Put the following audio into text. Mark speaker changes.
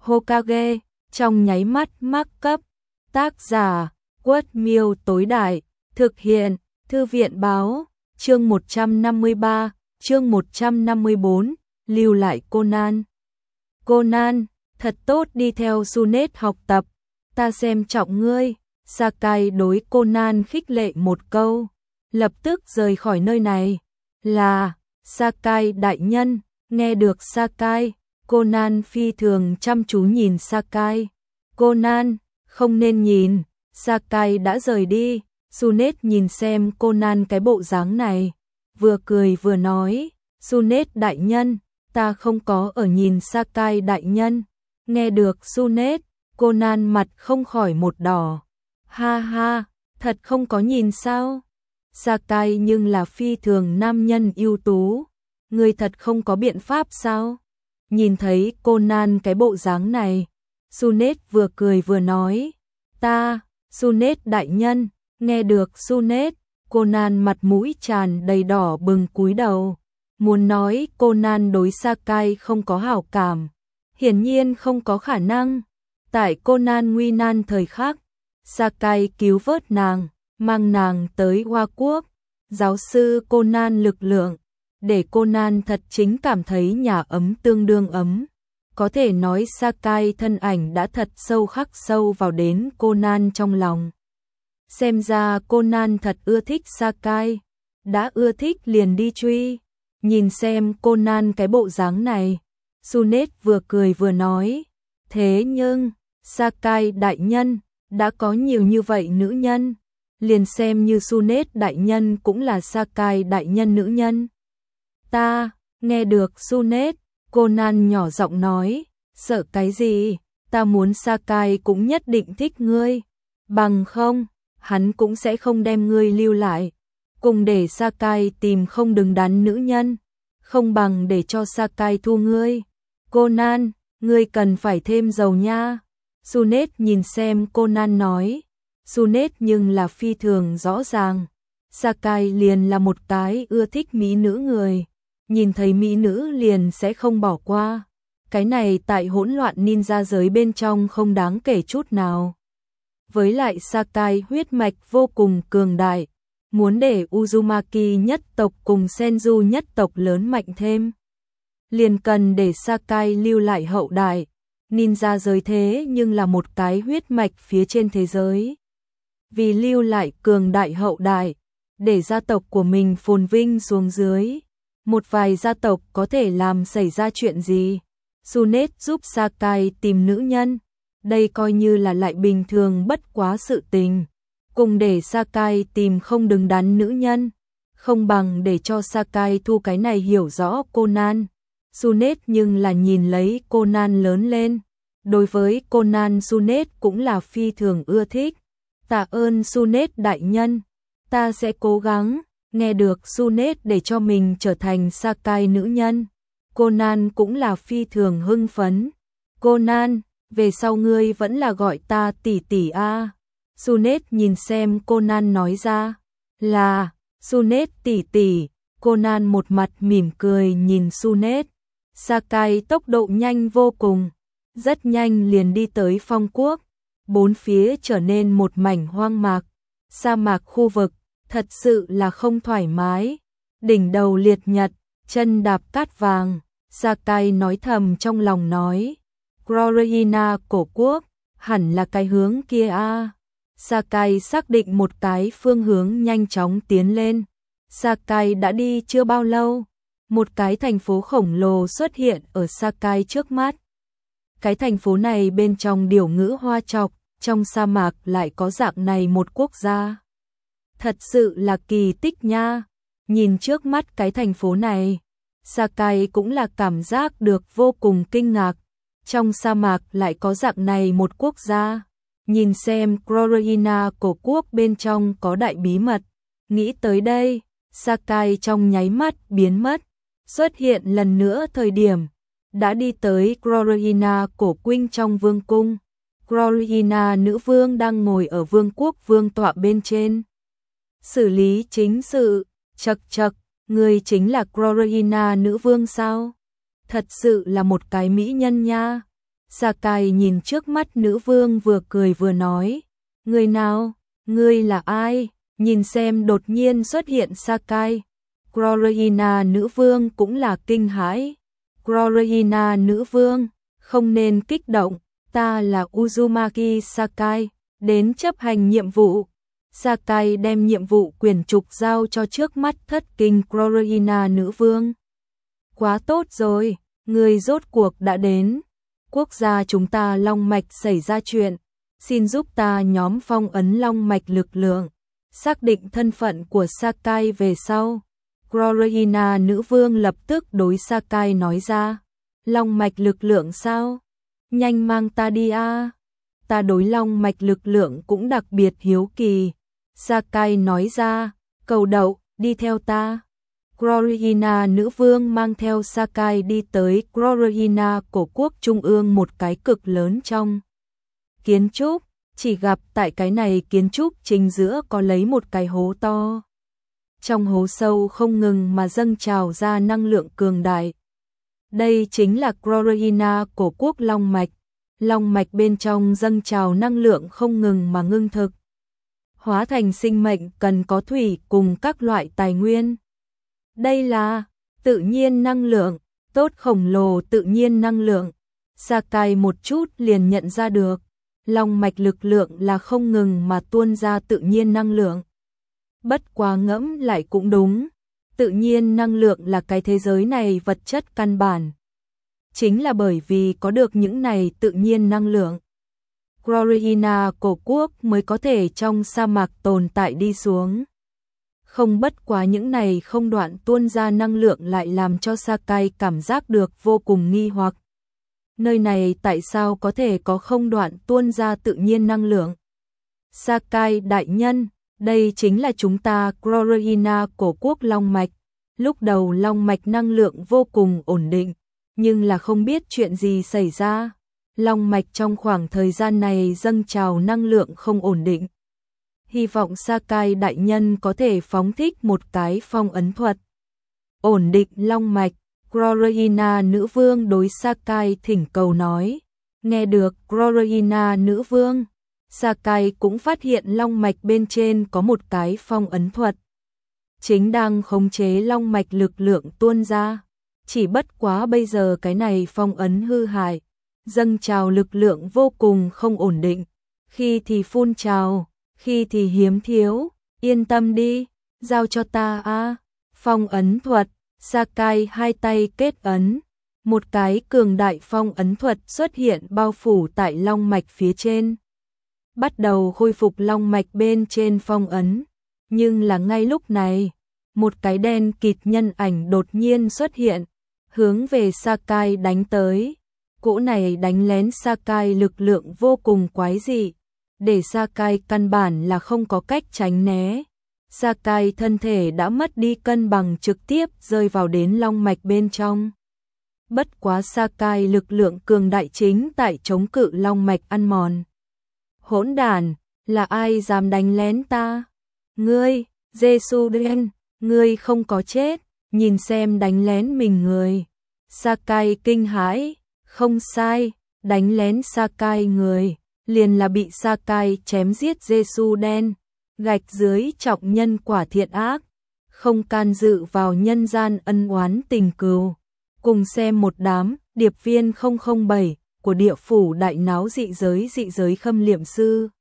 Speaker 1: Hokage, trong nháy mắt mắc cấp. Tác giả, Quất Miêu tối đại, thực hiện, Thư viện báo, chương 153, chương 154, lưu lại Conan. Conan, thật tốt đi theo Sunet học tập, ta xem trọng ngươi. Sakai đối Conan khích lệ một câu, lập tức rời khỏi nơi này. Là, Sakai đại nhân. Nghe được Sakai, Conan phi thường chăm chú nhìn Sakai. Conan, không nên nhìn. Sakai đã rời đi. Sunet nhìn xem Conan cái bộ dáng này, vừa cười vừa nói, Sunet đại nhân, ta không có ở nhìn. Sakai đại nhân. Nghe được Sunet, Conan mặt không khỏi một đỏ. Ha ha, thật không có nhìn sao? Sakai nhưng là phi thường nam nhân ưu tú, ngươi thật không có biện pháp sao? Nhìn thấy Conan cái bộ dáng này, Sunet vừa cười vừa nói, ta, Sunet đại nhân. Nghe được Sunet, Conan mặt mũi tràn đầy đỏ bừng cúi đầu, muốn nói Conan đối Sakai không có hảo cảm, hiển nhiên không có khả năng. Tại Conan nguy nan thời khắc, Sakai cứu vớt nàng, mang nàng tới Hoa Quốc, giáo sư Conan lực lượng, để Conan thật chính cảm thấy nhà ấm tương đương ấm. Có thể nói Sakai thân ảnh đã thật sâu khắc sâu vào đến Conan trong lòng. Xem ra Conan thật ưa thích Sakai, đã ưa thích liền đi truy. Nhìn xem Conan cái bộ dáng này, Sunet vừa cười vừa nói, thế nhưng, Sakai đại nhân, đã có nhiều như vậy nữ nhân, liền xem như Sunet đại nhân cũng là Sakai đại nhân nữ nhân. Ta, nghe được Sunet, Conan nhỏ giọng nói, sợ cái gì, ta muốn Sakai cũng nhất định thích ngươi, bằng không, hắn cũng sẽ không đem ngươi lưu lại, cùng để Sakai tìm không đứng đắn nữ nhân, không bằng để cho Sakai thu ngươi. Conan, ngươi cần phải thêm dầu nha. Sunet nhìn xem Conan nói, Sunet nhưng là phi thường rõ ràng, Sakai liền là một cái ưa thích mỹ nữ người, nhìn thấy mỹ nữ liền sẽ không bỏ qua. Cái này tại hỗn loạn ninja giới bên trong không đáng kể chút nào. Với lại Sakai huyết mạch vô cùng cường đại, muốn để Uzumaki nhất tộc cùng Senju nhất tộc lớn mạnh thêm, liền cần để Sakai lưu lại hậu đại. Ninja giới thế nhưng là một cái huyết mạch phía trên thế giới. Vì lưu lại cường đại hậu đại, để gia tộc của mình phồn vinh xuống dưới, một vài gia tộc có thể làm xảy ra chuyện gì. Sunet giúp Sakai tìm nữ nhân, đây coi như là lại bình thường bất quá sự tình. Cùng để Sakai tìm không đứng đắn nữ nhân, không bằng để cho Sakai thu cái này hiểu rõ Conan. Sunet nhưng là nhìn lấy Conan lớn lên, đối với Conan Sunet cũng là phi thường ưa thích. Tạ ơn Sunet đại nhân, ta sẽ cố gắng. Nghe được Sunet để cho mình trở thành Sakai nữ nhân, Conan cũng là phi thường hưng phấn. Conan, về sau ngươi vẫn là gọi ta tỷ tỷ a. Sunet nhìn xem Conan nói ra, là, Sunet tỷ tỷ. Conan một mặt mỉm cười nhìn Sunet. Sakai tốc độ nhanh vô cùng, rất nhanh liền đi tới Phong Quốc, bốn phía trở nên một mảnh hoang mạc, sa mạc khu vực, thật sự là không thoải mái. Đỉnh đầu liệt nhật, chân đạp cát vàng, Sakai nói thầm trong lòng nói, Glorina cổ quốc, hẳn là cái hướng kia a. Sakai xác định một cái phương hướng nhanh chóng tiến lên. Sakai đã đi chưa bao lâu, một cái thành phố khổng lồ xuất hiện ở Sakai trước mắt. Cái thành phố này bên trong điểu ngữ hoa chọc, trong sa mạc lại có dạng này một quốc gia. Thật sự là kỳ tích nha. Nhìn trước mắt cái thành phố này, Sakai cũng là cảm giác được vô cùng kinh ngạc. Trong sa mạc lại có dạng này một quốc gia. Nhìn xem Glorina cổ quốc bên trong có đại bí mật. Nghĩ tới đây, Sakai trong nháy mắt biến mất. Xuất hiện lần nữa thời điểm, đã đi tới Glorina cổ quynh trong vương cung. Glorina nữ vương đang ngồi ở vương quốc vương tọa bên trên, xử lý chính sự. Chậc chậc, người chính là Glorina nữ vương sao? Thật sự là một cái mỹ nhân nha. Sakai nhìn trước mắt nữ vương vừa cười vừa nói, người nào, ngươi là ai? Nhìn xem đột nhiên xuất hiện Sakai, Glorina nữ vương cũng là kinh hãi. Glorina nữ vương, không nên kích động, ta là Uzumaki Sakai, đến chấp hành nhiệm vụ. Sakai đem nhiệm vụ quyền trục giao cho trước mắt thất kinh Glorina nữ vương. Quá tốt rồi, người rốt cuộc đã đến. Quốc gia chúng ta long mạch xảy ra chuyện, xin giúp ta nhóm phong ấn long mạch lực lượng, xác định thân phận của Sakai về sau. Glorina nữ vương lập tức đối Sakai nói ra, long mạch lực lượng sao? Nhanh mang ta đi a. Ta đối long mạch lực lượng cũng đặc biệt hiếu kỳ. Sakai nói ra, cầu đậu, đi theo ta. Glorina nữ vương mang theo Sakai đi tới Glorina cổ quốc trung ương, một cái cực lớn trong kiến trúc, chỉ gặp tại cái này kiến trúc chính giữa có lấy một cái hố to. Trong hố sâu không ngừng mà dâng trào ra năng lượng cường đại. Đây chính là Glorina cổ quốc long mạch. Long mạch bên trong dâng trào năng lượng không ngừng mà ngưng thực, hóa thành sinh mệnh cần có thủy cùng các loại tài nguyên. Đây là tự nhiên năng lượng, tốt khổng lồ tự nhiên năng lượng. Sakai một chút liền nhận ra được, long mạch lực lượng là không ngừng mà tuôn ra tự nhiên năng lượng. Bất quá ngẫm lại cũng đúng, tự nhiên năng lượng là cái thế giới này vật chất căn bản. Chính là bởi vì có được những này tự nhiên năng lượng, Glorina cổ quốc mới có thể trong sa mạc tồn tại đi xuống. Không bất quá những này không đoạn tuôn ra năng lượng lại làm cho Sakai cảm giác được vô cùng nghi hoặc. Nơi này tại sao có thể có không đoạn tuôn ra tự nhiên năng lượng? Sakai đại nhân, đây chính là chúng ta Glorina cổ quốc long mạch. Lúc đầu long mạch năng lượng vô cùng ổn định, nhưng là không biết chuyện gì xảy ra. Long mạch trong khoảng thời gian này dâng trào năng lượng không ổn định. Hy vọng Sakai đại nhân có thể phóng thích một cái phong ấn thuật. Ổn định long mạch, Glorina nữ vương đối Sakai thỉnh cầu nói. Nghe được Glorina nữ vương, Sakai cũng phát hiện long mạch bên trên có một cái phong ấn thuật. Chính đang khống chế long mạch lực lượng tuôn ra. Chỉ bất quá bây giờ cái này phong ấn hư hại, dâng trào lực lượng vô cùng không ổn định, khi thì phun trào, khi thì hiếm thiếu. Yên tâm đi, giao cho ta a. Phong ấn thuật, Sakai hai tay kết ấn, một cái cường đại phong ấn thuật xuất hiện bao phủ tại long mạch phía trên, bắt đầu khôi phục long mạch bên trên phong ấn. Nhưng là ngay lúc này, một cái đen kịt nhân ảnh đột nhiên xuất hiện, hướng về Sakai đánh tới. Cỗ này đánh lén Sakai lực lượng vô cùng quái dị, để Sakai căn bản là không có cách tránh né. Sakai thân thể đã mất đi cân bằng, trực tiếp rơi vào đến long mạch bên trong. Bất quá Sakai lực lượng cường đại chính tại chống cự long mạch ăn mòn. Hỗn đản, là ai dám đánh lén ta? Ngươi, Jesuden, ngươi không có chết, nhìn xem đánh lén mình người. Sakai kinh hãi, không sai, đánh lén Sakai người, liền là bị Sakai chém giết Jesuden, gạch dưới trọng nhân quả thiện ác, không can dự vào nhân gian ân oán tình cừu. Cùng xem một đám điệp viên 007 của địa phủ đại náo dị giới khâm liệm sư.